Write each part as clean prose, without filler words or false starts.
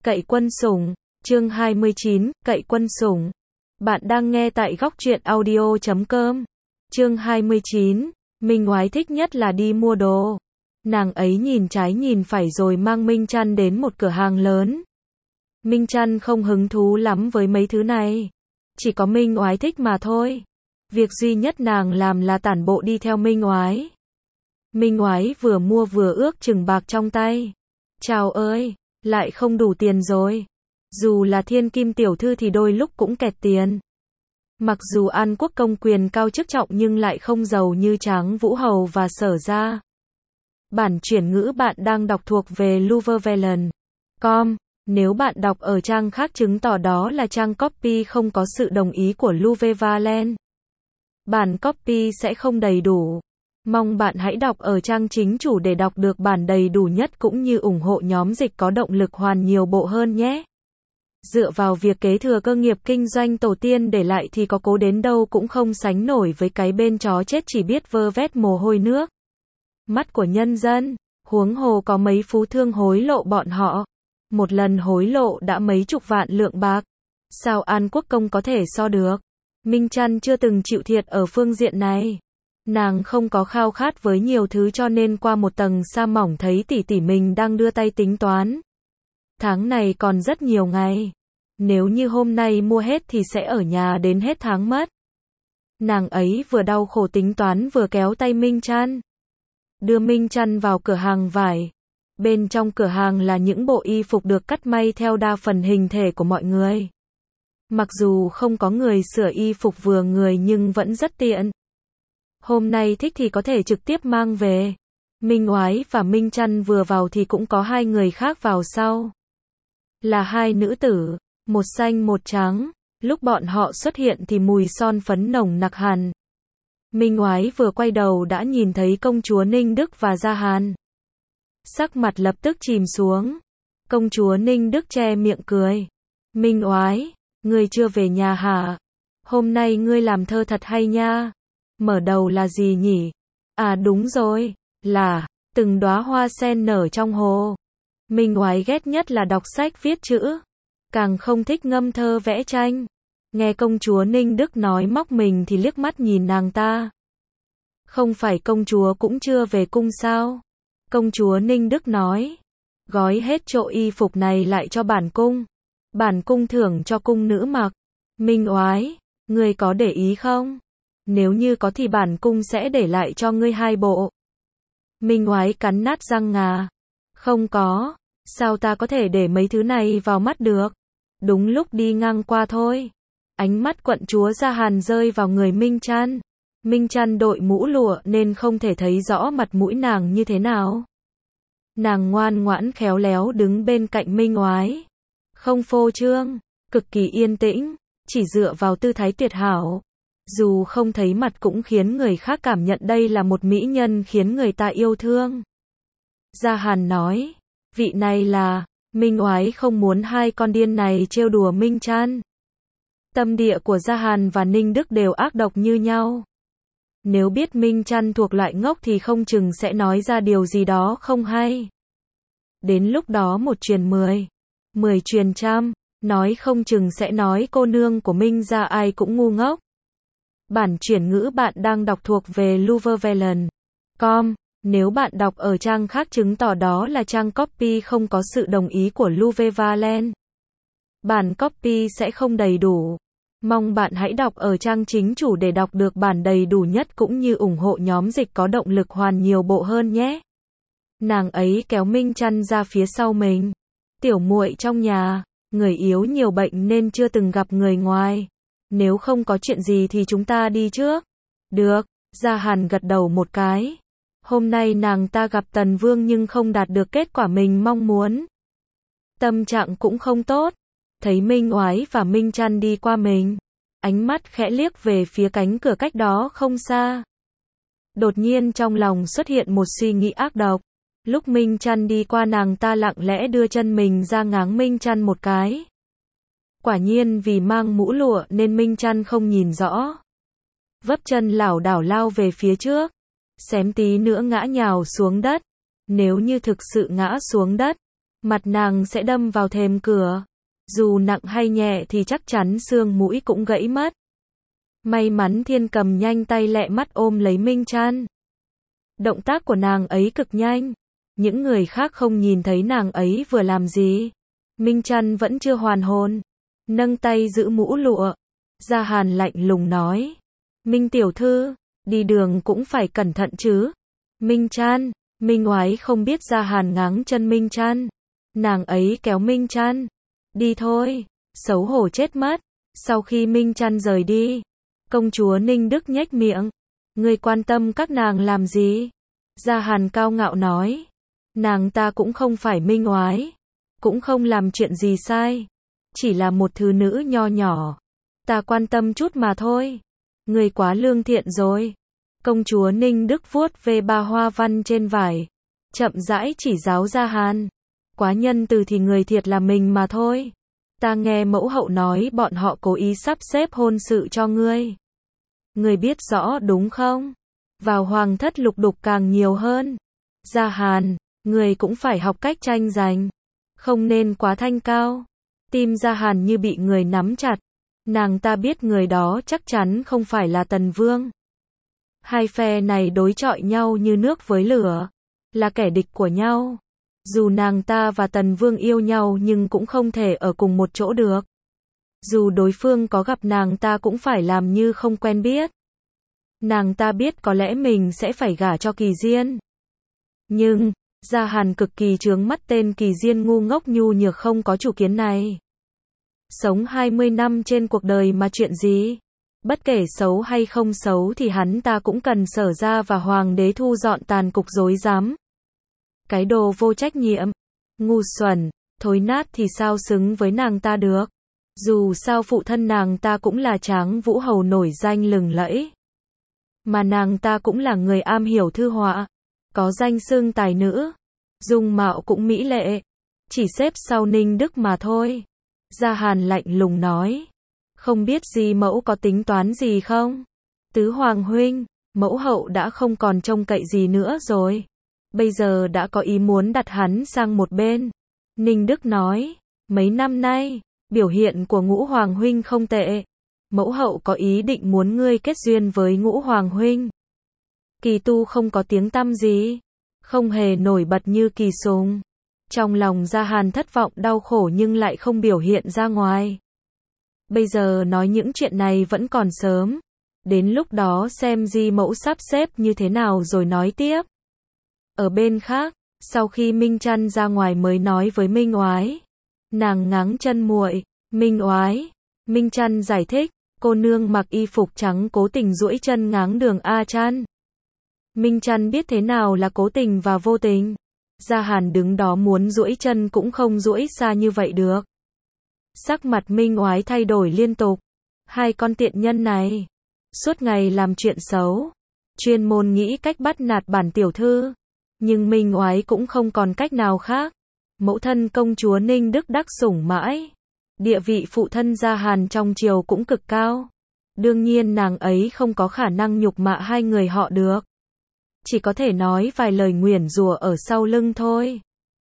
Cậy quân sủng, chương 29, Cậy quân sủng. Bạn đang nghe tại góc truyện audio.com. Chương 29, Minh Oái thích nhất là đi mua đồ. Nàng ấy nhìn trái nhìn phải rồi mang Minh Trăn đến một cửa hàng lớn. Minh Trăn không hứng thú lắm với mấy thứ này. Chỉ có Minh Oái thích mà thôi. Việc duy nhất nàng làm là tản bộ đi theo Minh Oái. Minh Oái vừa mua vừa ước chừng bạc trong tay. Chào ơi, lại không đủ tiền rồi. Dù là thiên kim tiểu thư thì đôi lúc cũng kẹt tiền. Mặc dù An Quốc công quyền cao chức trọng nhưng lại không giàu như Tráng Vũ Hầu và Sở Gia. Bản chuyển ngữ bạn đang đọc thuộc về Luvevelen.com. Nếu bạn đọc ở trang khác chứng tỏ đó là trang copy không có sự đồng ý của Luvevalen. Bản copy sẽ không đầy đủ. Mong bạn hãy đọc ở trang chính chủ để đọc được bản đầy đủ nhất cũng như ủng hộ nhóm dịch có động lực hoàn nhiều bộ hơn nhé. Dựa vào việc kế thừa cơ nghiệp kinh doanh tổ tiên để lại thì có cố đến đâu cũng không sánh nổi với cái bên chó chết chỉ biết vơ vét mồ hôi nước mắt của nhân dân, huống hồ có mấy phú thương hối lộ bọn họ. Một lần hối lộ đã mấy chục vạn lượng bạc. Sao An Quốc công có thể so được? Minh Trăn chưa từng chịu thiệt ở phương diện này. Nàng không có khao khát với nhiều thứ cho nên qua một tầng sa mỏng thấy tỷ tỷ mình đang đưa tay tính toán. Tháng này còn rất nhiều ngày. Nếu như hôm nay mua hết thì sẽ ở nhà đến hết tháng mất. Nàng ấy vừa đau khổ tính toán vừa kéo tay Minh Trăn. Đưa Minh Trăn vào cửa hàng vải. Bên trong cửa hàng là những bộ y phục được cắt may theo đa phần hình thể của mọi người. Mặc dù không có người sửa y phục vừa người nhưng vẫn rất tiện. Hôm nay thích thì có thể trực tiếp mang về. Minh Oái và Minh Trăn vừa vào thì cũng có hai người khác vào sau. Là hai nữ tử, một xanh một trắng. Lúc bọn họ xuất hiện thì mùi son phấn nồng nặc hẳn. Minh Oái vừa quay đầu đã nhìn thấy công chúa Ninh Đức và Gia Hàn. Sắc mặt lập tức chìm xuống. Công chúa Ninh Đức che miệng cười. Minh Oái, ngươi chưa về nhà hả? Hôm nay ngươi làm thơ thật hay nha. Mở đầu là gì nhỉ? À đúng rồi, là từng đóa hoa sen nở trong hồ. Minh Oái ghét nhất là đọc sách viết chữ, càng không thích ngâm thơ vẽ tranh. Nghe công chúa Ninh Đức nói móc mình thì liếc mắt nhìn nàng ta. Không phải công chúa cũng chưa về cung sao? Công chúa Ninh Đức nói, gói hết chỗ y phục này lại cho bản cung. Bản cung thưởng cho cung nữ mặc. Minh Oái, ngươi có để ý không? Nếu như có thì bản cung sẽ để lại cho ngươi 2 bộ. Minh Oái cắn nát răng ngà. Không có, sao ta có thể để mấy thứ này vào mắt được? Đúng lúc đi ngang qua thôi. Ánh mắt quận chúa Gia Hàn rơi vào người Minh Trăn. Minh Trăn đội mũ lụa nên không thể thấy rõ mặt mũi nàng như thế nào. Nàng ngoan ngoãn khéo léo đứng bên cạnh Minh Oái. Không phô trương, cực kỳ yên tĩnh, chỉ dựa vào tư thái tuyệt hảo. Dù không thấy mặt cũng khiến người khác cảm nhận đây là một mỹ nhân khiến người ta yêu thương. Gia Hàn nói, vị này là, Minh Oái không muốn hai con điên này trêu đùa Minh Trăn. Tâm địa của Gia Hàn và Ninh Đức đều ác độc như nhau. Nếu biết Minh Trăn thuộc loại ngốc thì không chừng sẽ nói ra điều gì đó không hay. Đến lúc đó 1 truyền 10, 10 truyền trăm, nói không chừng sẽ nói cô nương của Minh gia ai cũng ngu ngốc. Bản chuyển ngữ bạn đang đọc thuộc về Luvevelen.com. Nếu bạn đọc ở trang khác chứng tỏ đó là trang copy không có sự đồng ý của Luvevalen. Bản copy sẽ không đầy đủ. Mong bạn hãy đọc ở trang chính chủ để đọc được bản đầy đủ nhất cũng như ủng hộ nhóm dịch có động lực hoàn nhiều bộ hơn nhé. Nàng ấy kéo Minh Trăn ra phía sau mình. Tiểu muội trong nhà, người yếu nhiều bệnh nên chưa từng gặp người ngoài. Nếu không có chuyện gì thì chúng ta đi trước. Được, Gia Hàn gật đầu một cái. Hôm nay nàng ta gặp Tần Vương nhưng không đạt được kết quả mình mong muốn. Tâm trạng cũng không tốt. Thấy Minh Oái và Minh Trăn đi qua mình. Ánh mắt khẽ liếc về phía cánh cửa cách đó không xa. Đột nhiên trong lòng xuất hiện một suy nghĩ ác độc. Lúc Minh Trăn đi qua nàng ta lặng lẽ đưa chân mình ra ngáng Minh Trăn một cái. Quả nhiên vì mang mũ lụa nên Minh Trăn không nhìn rõ. Vấp chân lảo đảo lao về phía trước. Xém tí nữa ngã nhào xuống đất. Nếu như thực sự ngã xuống đất, mặt nàng sẽ đâm vào thềm cửa. Dù nặng hay nhẹ thì chắc chắn xương mũi cũng gãy mất. May mắn Thiên Cầm nhanh tay lẹ mắt ôm lấy Minh Trăn. Động tác của nàng ấy cực nhanh. Những người khác không nhìn thấy nàng ấy vừa làm gì. Minh Trăn vẫn chưa hoàn hồn. Nâng tay giữ mũ lụa. Gia Hàn lạnh lùng nói. Minh tiểu thư, đi đường cũng phải cẩn thận chứ. Minh Trăn, Minh Oái không biết Gia Hàn ngáng chân Minh Trăn. Nàng ấy kéo Minh Trăn. Đi thôi, xấu hổ chết mất. Sau khi Minh Trăn rời đi, công chúa Ninh Đức nhếch miệng. Ngươi quan tâm các nàng làm gì? Gia Hàn cao ngạo nói. Nàng ta cũng không phải Minh Oái, cũng không làm chuyện gì sai. Chỉ là một thứ nữ nho nhỏ. Ta quan tâm chút mà thôi. Ngươi quá lương thiện rồi. Công chúa Ninh Đức vuốt về ba hoa văn trên vải. Chậm rãi chỉ giáo Gia Hàn. Quá nhân từ thì người thiệt là mình mà thôi. Ta nghe mẫu hậu nói bọn họ cố ý sắp xếp hôn sự cho ngươi. Ngươi biết rõ đúng không? Vào hoàng thất lục đục càng nhiều hơn. Gia Hàn, ngươi cũng phải học cách tranh giành. Không nên quá thanh cao. Tim Gia Hàn như bị người nắm chặt. Nàng ta biết người đó chắc chắn không phải là Tần Vương. Hai phe này đối chọi nhau như nước với lửa. Là kẻ địch của nhau. Dù nàng ta và Tần Vương yêu nhau nhưng cũng không thể ở cùng một chỗ được. Dù đối phương có gặp nàng ta cũng phải làm như không quen biết. Nàng ta biết có lẽ mình sẽ phải gả cho Kỳ Diên. Nhưng, Gia Hàn cực kỳ chướng mắt tên Kỳ Diên ngu ngốc nhu nhược không có chủ kiến này. Sống 20 năm trên cuộc đời mà chuyện gì? Bất kể xấu hay không xấu thì hắn ta cũng cần Sở gia và hoàng đế thu dọn tàn cục rối rắm. Cái đồ vô trách nhiệm, ngu xuẩn, thối nát thì sao xứng với nàng ta được. Dù sao phụ thân nàng ta cũng là Tráng Vũ Hầu nổi danh lừng lẫy. Mà nàng ta cũng là người am hiểu thư họa, có danh xưng tài nữ, dung mạo cũng mỹ lệ, chỉ xếp sau Ninh Đức mà thôi. Gia Hàn lạnh lùng nói, không biết Di mẫu có tính toán gì không? Tứ hoàng huynh, mẫu hậu đã không còn trông cậy gì nữa rồi. Bây giờ đã có ý muốn đặt hắn sang một bên. Ninh Đức nói, mấy năm nay, biểu hiện của Ngũ hoàng huynh không tệ. Mẫu hậu có ý định muốn ngươi kết duyên với Ngũ hoàng huynh. Kỳ Tu không có tiếng tăm gì, không hề nổi bật như Kỳ Sùng. Trong lòng Gia Hàn thất vọng đau khổ nhưng lại không biểu hiện ra ngoài. Bây giờ nói những chuyện này vẫn còn sớm. Đến lúc đó xem Di mẫu sắp xếp như thế nào rồi nói tiếp. Ở bên khác, sau khi Minh Trăn ra ngoài mới nói với Minh Oái. Nàng ngáng chân muội. Minh Oái. Minh Trăn giải thích, cô nương mặc y phục trắng cố tình duỗi chân ngáng đường A Trăn. Minh Trăn biết thế nào là cố tình và vô tình. Gia Hàn đứng đó muốn duỗi chân cũng không duỗi xa như vậy được. Sắc mặt Minh Oái thay đổi liên tục. Hai con tiện nhân này, suốt ngày làm chuyện xấu, chuyên môn nghĩ cách bắt nạt bản tiểu thư. Nhưng Minh Oái cũng không còn cách nào khác. Mẫu thân công chúa Ninh Đức đắc sủng mãi. Địa vị phụ thân Gia Hàn trong triều cũng cực cao. Đương nhiên nàng ấy không có khả năng nhục mạ hai người họ được. Chỉ có thể nói vài lời nguyền rủa ở sau lưng thôi.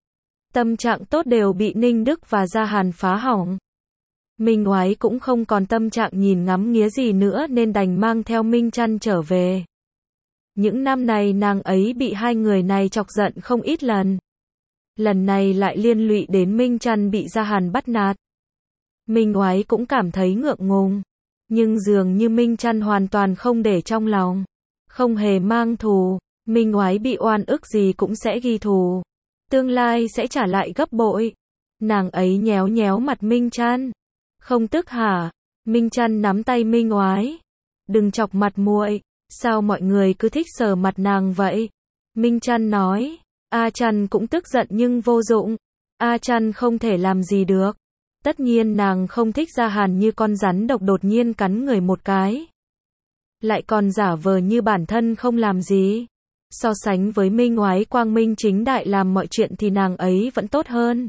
Tâm trạng tốt đều bị Ninh Đức và Gia Hàn phá hỏng. Minh Oái cũng không còn tâm trạng nhìn ngắm nghía gì nữa nên đành mang theo Minh Trăn trở về. Những năm này nàng ấy bị hai người này chọc giận không ít lần. Lần này lại liên lụy đến Minh Trăn bị Gia Hàn bắt nạt. Minh Oái cũng cảm thấy ngượng ngùng. Nhưng dường như Minh Trăn hoàn toàn không để trong lòng. Không hề mang thù. Minh Oái bị oan ức gì cũng sẽ ghi thù. Tương lai sẽ trả lại gấp bội. Nàng ấy nhéo nhéo mặt Minh Trăn. Không tức hả? Minh Trăn nắm tay Minh Oái. Đừng chọc mặt muội. Sao mọi người cứ thích sờ mặt nàng vậy? Minh Trăn nói. A Trăn cũng tức giận nhưng vô dụng. A Trăn không thể làm gì được. Tất nhiên nàng không thích Gia Hàn như con rắn độc đột nhiên cắn người một cái. Lại còn giả vờ như bản thân không làm gì. So sánh với Minh Oái quang minh chính đại làm mọi chuyện thì nàng ấy vẫn tốt hơn.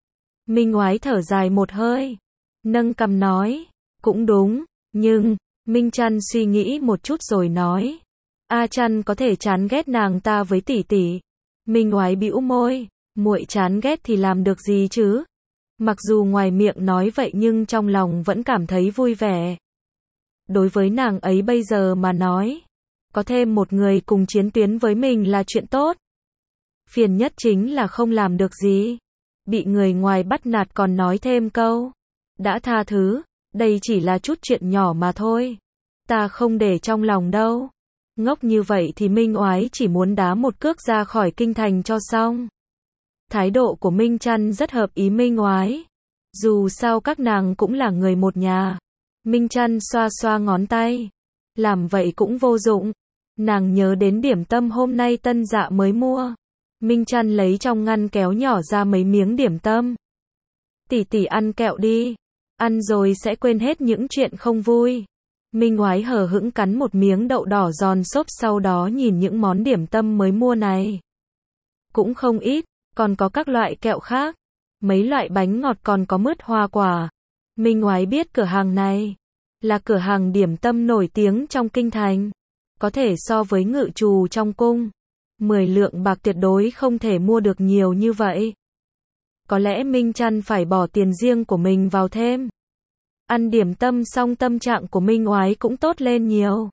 Minh Oái thở dài một hơi. Nâng cằm nói. Cũng đúng, nhưng... Minh Trăn suy nghĩ một chút rồi nói. A Trăn có thể chán ghét nàng ta với tỷ tỷ. Minh Oái bĩu môi. Muội chán ghét thì làm được gì chứ? Mặc dù ngoài miệng nói vậy nhưng trong lòng vẫn cảm thấy vui vẻ. Đối với nàng ấy bây giờ mà nói, có thêm một người cùng chiến tuyến với mình là chuyện tốt. Phiền nhất chính là không làm được gì. Bị người ngoài bắt nạt còn nói thêm câu. Đã tha thứ, đây chỉ là chút chuyện nhỏ mà thôi. Ta không để trong lòng đâu. Ngốc như vậy thì Minh Oái chỉ muốn đá một cước ra khỏi kinh thành cho xong. Thái độ của Minh Trăn rất hợp ý Minh Oái. Dù sao các nàng cũng là người một nhà. Minh Trăn xoa xoa ngón tay. Làm vậy cũng vô dụng. Nàng nhớ đến điểm tâm hôm nay Tân Dạ mới mua. Minh Trăn lấy trong ngăn kéo nhỏ ra mấy miếng điểm tâm. Tỷ tỷ ăn kẹo đi. Ăn rồi sẽ quên hết những chuyện không vui. Minh Oái hờ hững cắn một miếng đậu đỏ giòn xốp, sau đó nhìn những món điểm tâm mới mua này. Cũng không ít, còn có các loại kẹo khác. Mấy loại bánh ngọt, còn có mứt hoa quả. Minh Oái biết cửa hàng này là cửa hàng điểm tâm nổi tiếng trong kinh thành. Có thể so với ngự trù trong cung. 10 lượng bạc tuyệt đối không thể mua được nhiều như vậy. Có lẽ Minh Trăn phải bỏ tiền riêng của mình vào thêm. Ăn điểm tâm xong tâm trạng của Minh Oái cũng tốt lên nhiều.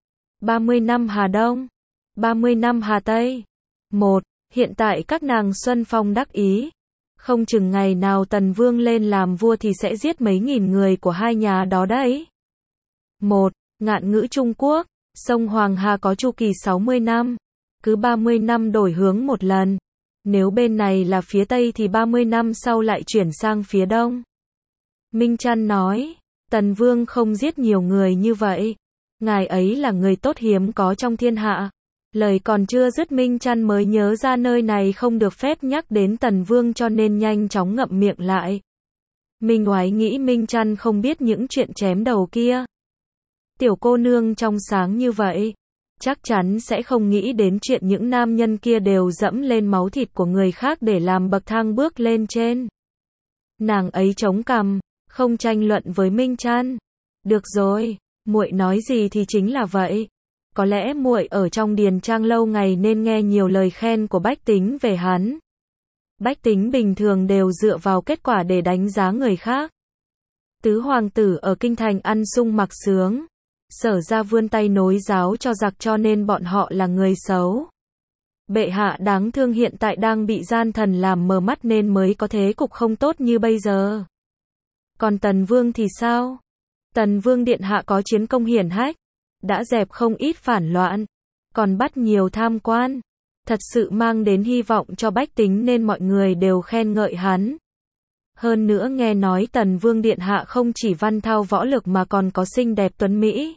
30 năm Hà Đông, 30 năm Hà Tây. 1. Hiện tại các nàng Xuân Phong đắc ý. Không chừng ngày nào Tần Vương lên làm vua thì sẽ giết mấy nghìn người của hai nhà đó đấy. 1. Ngạn ngữ Trung Quốc. Sông Hoàng Hà có chu kỳ 60 năm. Cứ 30 năm đổi hướng một lần. Nếu bên này là phía Tây thì 30 năm sau lại chuyển sang phía Đông. Minh Trăn nói, Tần Vương không giết nhiều người như vậy. Ngài ấy là người tốt hiếm có trong thiên hạ. Lời còn chưa dứt Minh Trăn mới nhớ ra nơi này không được phép nhắc đến Tần Vương cho nên nhanh chóng ngậm miệng lại. Minh Oái nghĩ Minh Trăn không biết những chuyện chém đầu kia. Tiểu cô nương trong sáng như vậy, chắc chắn sẽ không nghĩ đến chuyện những nam nhân kia đều dẫm lên máu thịt của người khác để làm bậc thang bước lên trên. Nàng ấy chống cằm, không tranh luận với Minh Trăn. Được rồi, muội nói gì thì chính là vậy. Có lẽ muội ở trong điền trang lâu ngày nên nghe nhiều lời khen của bách tính về hắn. Bách tính bình thường đều dựa vào kết quả để đánh giá người khác. Tứ hoàng tử ở kinh thành ăn sung mặc sướng. Sở ra vươn tay nối giáo cho giặc cho nên bọn họ là người xấu. Bệ hạ đáng thương hiện tại đang bị gian thần làm mờ mắt nên mới có thế cục không tốt như bây giờ. Còn Tần Vương thì sao? Tần Vương điện hạ có chiến công hiển hách, đã dẹp không ít phản loạn, còn bắt nhiều tham quan, thật sự mang đến hy vọng cho bách tính nên mọi người đều khen ngợi hắn. Hơn nữa nghe nói Tần Vương điện hạ không chỉ văn thao võ lực mà còn có xinh đẹp tuấn mỹ.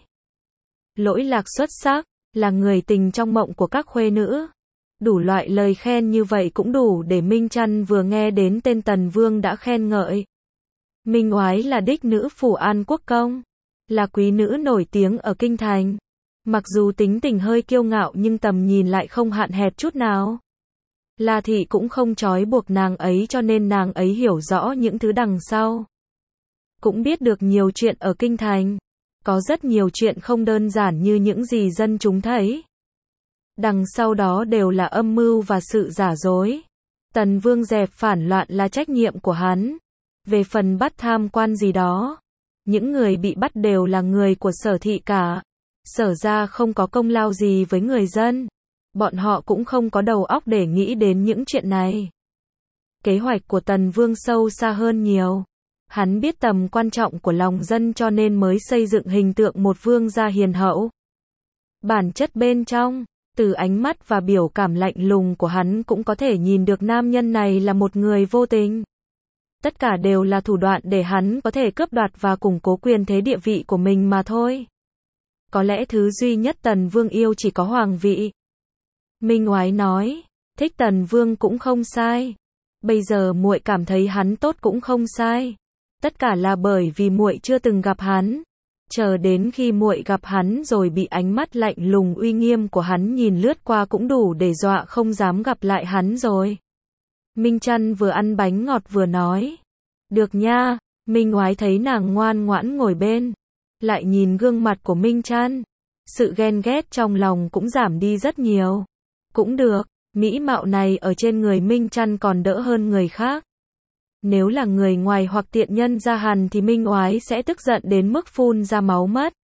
Lỗi lạc xuất sắc, là người tình trong mộng của các khuê nữ. Đủ loại lời khen như vậy cũng đủ để Minh Trăn vừa nghe đến tên Tần Vương đã khen ngợi. Minh Oái là đích nữ phủ An Quốc công, là quý nữ nổi tiếng ở kinh thành. Mặc dù tính tình hơi kiêu ngạo nhưng tầm nhìn lại không hạn hẹp chút nào. La thị cũng không trói buộc nàng ấy cho nên nàng ấy hiểu rõ những thứ đằng sau. Cũng biết được nhiều chuyện ở kinh thành. Có rất nhiều chuyện không đơn giản như những gì dân chúng thấy. Đằng sau đó đều là âm mưu và sự giả dối. Tần Vương dẹp phản loạn là trách nhiệm của hắn. Về phần bắt tham quan gì đó, những người bị bắt đều là người của Sở thị cả. Sở ra không có công lao gì với người dân. Bọn họ cũng không có đầu óc để nghĩ đến những chuyện này. Kế hoạch của Tần Vương sâu xa hơn nhiều. Hắn biết tầm quan trọng của lòng dân cho nên mới xây dựng hình tượng một vương gia hiền hậu. Bản chất bên trong, từ ánh mắt và biểu cảm lạnh lùng của hắn cũng có thể nhìn được nam nhân này là một người vô tình. Tất cả đều là thủ đoạn để hắn có thể cướp đoạt và củng cố quyền thế địa vị của mình mà thôi. Có lẽ thứ duy nhất Tần Vương yêu chỉ có hoàng vị. Minh Oái nói, thích Tần Vương cũng không sai. Bây giờ muội cảm thấy hắn tốt cũng không sai. Tất cả là bởi vì muội chưa từng gặp hắn. Chờ đến khi muội gặp hắn rồi bị ánh mắt lạnh lùng uy nghiêm của hắn nhìn lướt qua cũng đủ để dọa không dám gặp lại hắn rồi. Minh Trăn vừa ăn bánh ngọt vừa nói. Được nha. Minh Oái thấy nàng ngoan ngoãn ngồi bên. Lại nhìn gương mặt của Minh Trăn. Sự ghen ghét trong lòng cũng giảm đi rất nhiều. Cũng được. Mỹ mạo này ở trên người Minh Trăn còn đỡ hơn người khác. Nếu là người ngoài hoặc tiện nhân ra hằn thì Minh Oái sẽ tức giận đến mức phun ra máu mất.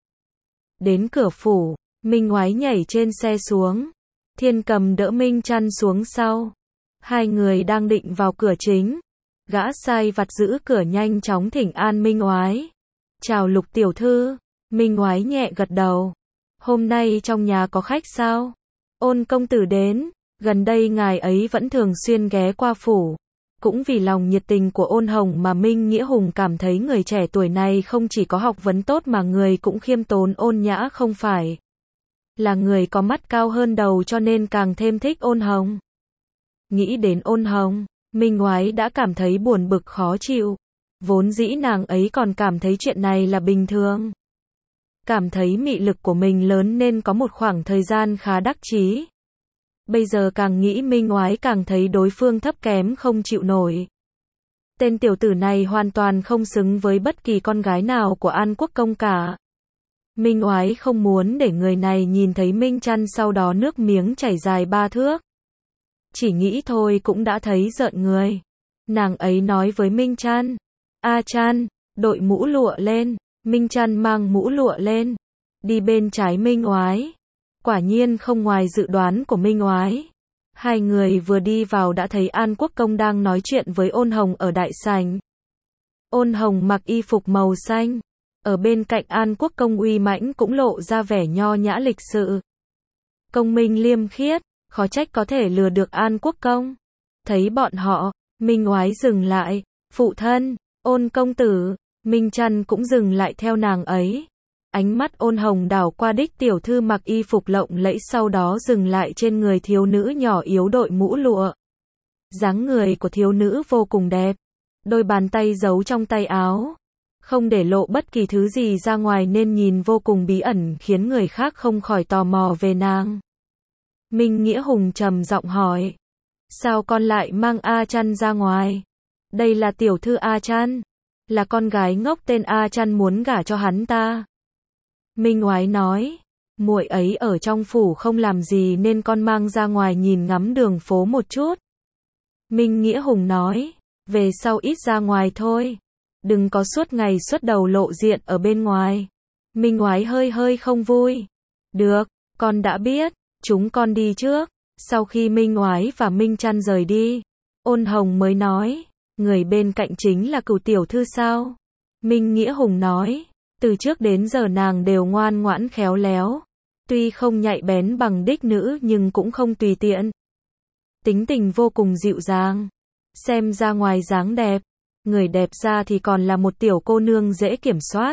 Đến cửa phủ, Minh Oái nhảy trên xe xuống. Thiên Cầm đỡ Minh Trăn xuống sau. Hai người đang định vào cửa chính. Gã sai vặt giữ cửa nhanh chóng thỉnh an Minh Oái. Chào Lục tiểu thư. Minh Oái nhẹ gật đầu. Hôm nay trong nhà có khách sao? Ôn công tử đến. Gần đây ngài ấy vẫn thường xuyên ghé qua phủ. Cũng vì lòng nhiệt tình của Ôn Hồng mà Minh Nghĩa Hùng cảm thấy người trẻ tuổi này không chỉ có học vấn tốt mà người cũng khiêm tốn ôn nhã, không phải là người có mắt cao hơn đầu, cho nên càng thêm thích Ôn Hồng. Nghĩ đến Ôn Hồng, Minh Oái đã cảm thấy buồn bực khó chịu. Vốn dĩ nàng ấy còn cảm thấy chuyện này là bình thường. Cảm thấy mị lực của mình lớn nên có một khoảng thời gian khá đắc chí. Bây giờ càng nghĩ Minh Oái càng thấy đối phương thấp kém không chịu nổi. Tên tiểu tử này hoàn toàn không xứng với bất kỳ con gái nào của An Quốc công cả. Minh Oái không muốn để người này nhìn thấy Minh Trăn sau đó nước miếng chảy dài 3 thước. Chỉ nghĩ thôi cũng đã thấy rợn người. Nàng ấy nói với Minh Trăn, A Trăn, đội mũ lụa lên. Minh Trăn mang mũ lụa lên, đi bên trái Minh Oái. Quả nhiên không ngoài dự đoán của Minh Oái. Hai người vừa đi vào đã thấy An Quốc công đang nói chuyện với Ôn Hồng ở đại sảnh. Ôn Hồng mặc y phục màu xanh. Ở bên cạnh An Quốc công uy mãnh cũng lộ ra vẻ nho nhã lịch sự. Công minh liêm khiết, khó trách có thể lừa được An Quốc công. Thấy bọn họ, Minh Oái dừng lại. Phụ thân, Ôn công tử. Minh Trăn cũng dừng lại theo nàng ấy. Ánh mắt Ôn Hồng đảo qua đích tiểu thư mặc y phục lộng lẫy, sau đó dừng lại trên người thiếu nữ nhỏ yếu đội mũ lụa. Dáng người của thiếu nữ vô cùng đẹp. Đôi bàn tay giấu trong tay áo, không để lộ bất kỳ thứ gì ra ngoài nên nhìn vô cùng bí ẩn, khiến người khác không khỏi tò mò về nàng. Minh Nghĩa Hùng trầm giọng hỏi. Sao con lại mang A Trăn ra ngoài? Đây là tiểu thư A Trăn. Là con gái ngốc tên A Trăn muốn gả cho hắn ta. Minh Oái nói, muội ấy ở trong phủ không làm gì nên con mang ra ngoài nhìn ngắm đường phố một chút. Minh Nghĩa Hùng nói, về sau ít ra ngoài thôi. Đừng có suốt ngày xuất đầu lộ diện ở bên ngoài. Minh Oái hơi không vui. Được, con đã biết, chúng con đi trước. Sau khi Minh Oái và Minh Trăn rời đi, Ôn Hồng mới nói, người bên cạnh chính là Cửu tiểu thư sao? Minh Nghĩa Hùng nói, từ trước đến giờ nàng đều ngoan ngoãn khéo léo. Tuy không nhạy bén bằng đích nữ nhưng cũng không tùy tiện. Tính tình vô cùng dịu dàng. Xem ra ngoài dáng đẹp, người đẹp ra thì còn là một tiểu cô nương dễ kiểm soát.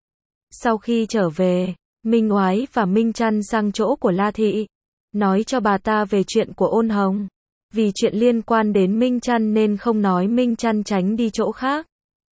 Sau khi trở về, Minh Oái và Minh Trăn sang chỗ của La Thị. Nói cho bà ta về chuyện của Ôn Hồng. Vì chuyện liên quan đến Minh Trăn nên không nói, Minh Trăn tránh đi chỗ khác.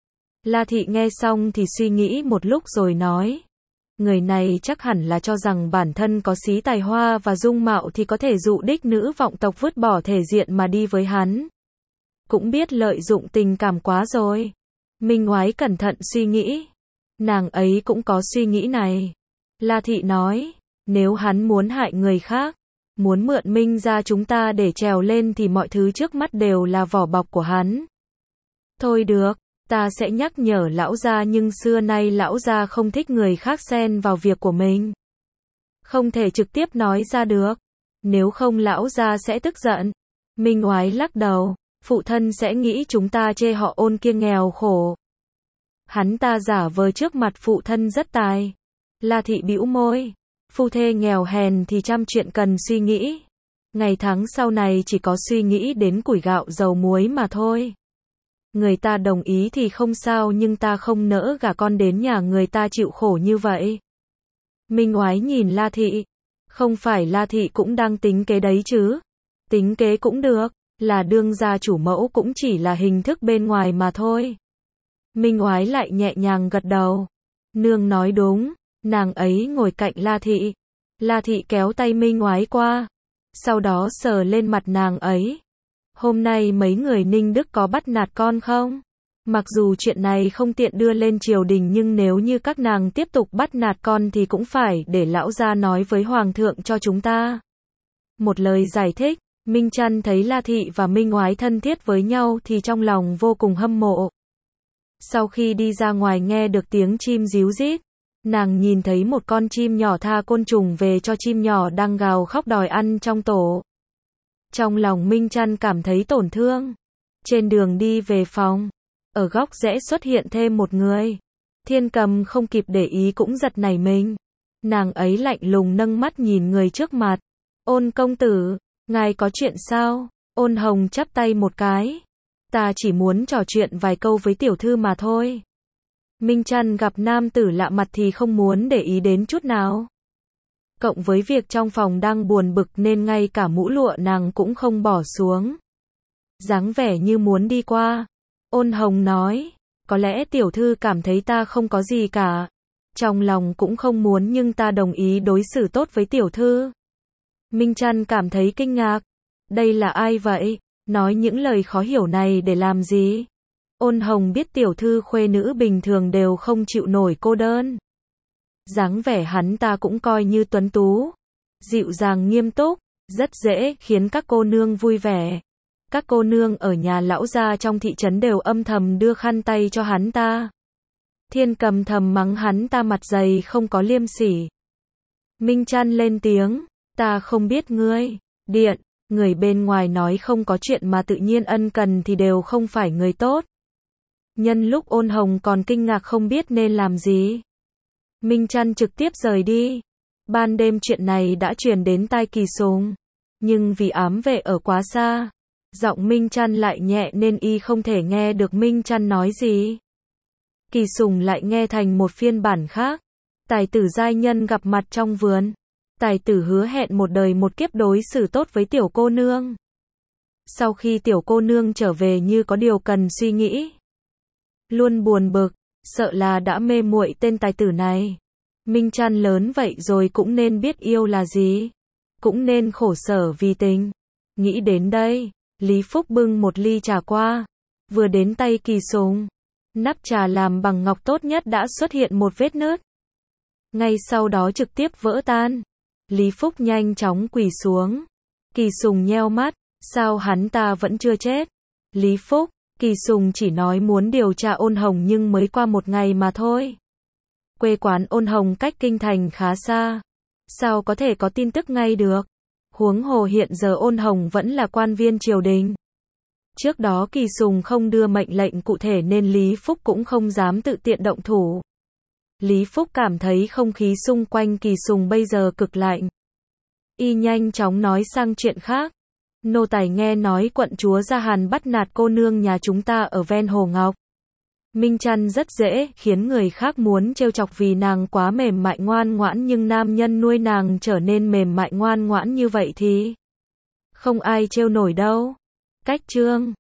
La Thị nghe xong thì suy nghĩ một lúc rồi nói. Người này chắc hẳn là cho rằng bản thân có xí tài hoa và dung mạo thì có thể dụ đích nữ vọng tộc vứt bỏ thể diện mà đi với hắn. Cũng biết lợi dụng tình cảm quá rồi. Minh Oái cẩn thận suy nghĩ. Nàng ấy cũng có suy nghĩ này. La Thị nói, nếu hắn muốn hại người khác, muốn mượn Minh gia chúng ta để trèo lên thì mọi thứ trước mắt đều là vỏ bọc của hắn. Thôi được, ta sẽ nhắc nhở lão gia, nhưng xưa nay lão gia không thích người khác xen vào việc của mình. Không thể trực tiếp nói ra được, nếu không lão gia sẽ tức giận. Minh Oái lắc đầu, phụ thân sẽ nghĩ chúng ta chê họ Ôn kia nghèo khổ. Hắn ta giả vờ trước mặt phụ thân rất tài. La Thị bĩu môi, phu thê nghèo hèn thì trăm chuyện cần suy nghĩ. Ngày tháng sau này chỉ có suy nghĩ đến củi gạo dầu muối mà thôi. Người ta đồng ý thì không sao, nhưng ta không nỡ gả con đến nhà người ta chịu khổ như vậy. Minh Oái nhìn La Thị, không phải La Thị cũng đang tính kế đấy chứ? Tính kế cũng được, là đương gia chủ mẫu cũng chỉ là hình thức bên ngoài mà thôi. Minh Oái lại nhẹ nhàng gật đầu. Nương nói đúng. Nàng ấy ngồi cạnh La Thị. La Thị kéo tay Minh Oái qua, sau đó sờ lên mặt nàng ấy. Hôm nay mấy người Ninh Đức có bắt nạt con không? Mặc dù chuyện này không tiện đưa lên triều đình, nhưng nếu như các nàng tiếp tục bắt nạt con thì cũng phải để lão gia nói với hoàng thượng cho chúng ta một lời giải thích. Minh Trăn thấy La Thị và Minh Oái thân thiết với nhau thì trong lòng vô cùng hâm mộ. Sau khi đi ra ngoài nghe được tiếng chim ríu rít, nàng nhìn thấy một con chim nhỏ tha côn trùng về cho chim nhỏ đang gào khóc đòi ăn trong tổ. Trong lòng Minh Trăn cảm thấy tổn thương. Trên đường đi về phòng, ở góc rẽ xuất hiện thêm một người. Thiên Cầm không kịp để ý cũng giật nảy mình. Nàng ấy lạnh lùng nâng mắt nhìn người trước mặt. Ôn công tử, ngài có chuyện sao? Ôn Hồng chắp tay một cái. Ta chỉ muốn trò chuyện vài câu với tiểu thư mà thôi. Minh Trăn gặp nam tử lạ mặt thì không muốn để ý đến chút nào. Cộng với việc trong phòng đang buồn bực nên ngay cả mũ lụa nàng cũng không bỏ xuống. Dáng vẻ như muốn đi qua. Ôn Hồng nói, có lẽ tiểu thư cảm thấy ta không có gì cả. Trong lòng cũng không muốn nhưng ta đồng ý đối xử tốt với tiểu thư. Minh Trăn cảm thấy kinh ngạc. Đây là ai vậy? Nói những lời khó hiểu này để làm gì? Ôn Hồng biết tiểu thư khuê nữ bình thường đều không chịu nổi cô đơn. Dáng vẻ hắn ta cũng coi như tuấn tú, dịu dàng nghiêm túc, rất dễ khiến các cô nương vui vẻ. Các cô nương ở nhà lão gia trong thị trấn đều âm thầm đưa khăn tay cho hắn ta. Thiên Cầm thầm mắng hắn ta mặt dày không có liêm sỉ. Minh Trăn lên tiếng, ta không biết ngươi. Điện, người bên ngoài nói không có chuyện mà tự nhiên ân cần thì đều không phải người tốt. Nhân lúc Ôn Hồng còn kinh ngạc không biết nên làm gì, Minh Trăn trực tiếp rời đi. Ban đêm chuyện này đã truyền đến tai Kỳ Sùng, nhưng vì ám vệ ở quá xa, giọng Minh Trăn lại nhẹ nên y không thể nghe được Minh Trăn nói gì. Kỳ Sùng lại nghe thành một phiên bản khác. Tài tử giai nhân gặp mặt trong vườn. Tài tử hứa hẹn một đời một kiếp đối xử tốt với tiểu cô nương. Sau khi tiểu cô nương trở về như có điều cần suy nghĩ, luôn buồn bực, sợ là đã mê muội tên tài tử này. Minh Trăn lớn vậy rồi cũng nên biết yêu là gì, cũng nên khổ sở vì tình. Nghĩ đến đây, Lý Phúc bưng một ly trà qua, vừa đến tay Kỳ Sùng, nắp trà làm bằng ngọc tốt nhất đã xuất hiện một vết nứt. Ngay sau đó trực tiếp vỡ tan. Lý Phúc nhanh chóng quỳ xuống. Kỳ Sùng nheo mắt, sao hắn ta vẫn chưa chết? Lý Phúc, Kỳ Sùng chỉ nói muốn điều tra Ôn Hồng nhưng mới qua một ngày mà thôi. Quê quán Ôn Hồng cách kinh thành khá xa, sao có thể có tin tức ngay được? Huống hồ hiện giờ Ôn Hồng vẫn là quan viên triều đình. Trước đó Kỳ Sùng không đưa mệnh lệnh cụ thể nên Lý Phúc cũng không dám tự tiện động thủ. Lý Phúc cảm thấy không khí xung quanh Kỳ Sùng bây giờ cực lạnh. Y nhanh chóng nói sang chuyện khác. Nô tài nghe nói quận chúa Gia Hàn bắt nạt cô nương nhà chúng ta ở ven Hồ Ngọc. Minh Trăn rất dễ khiến người khác muốn trêu chọc vì nàng quá mềm mại ngoan ngoãn, nhưng nam nhân nuôi nàng trở nên mềm mại ngoan ngoãn như vậy thì không ai trêu nổi đâu. Cách chương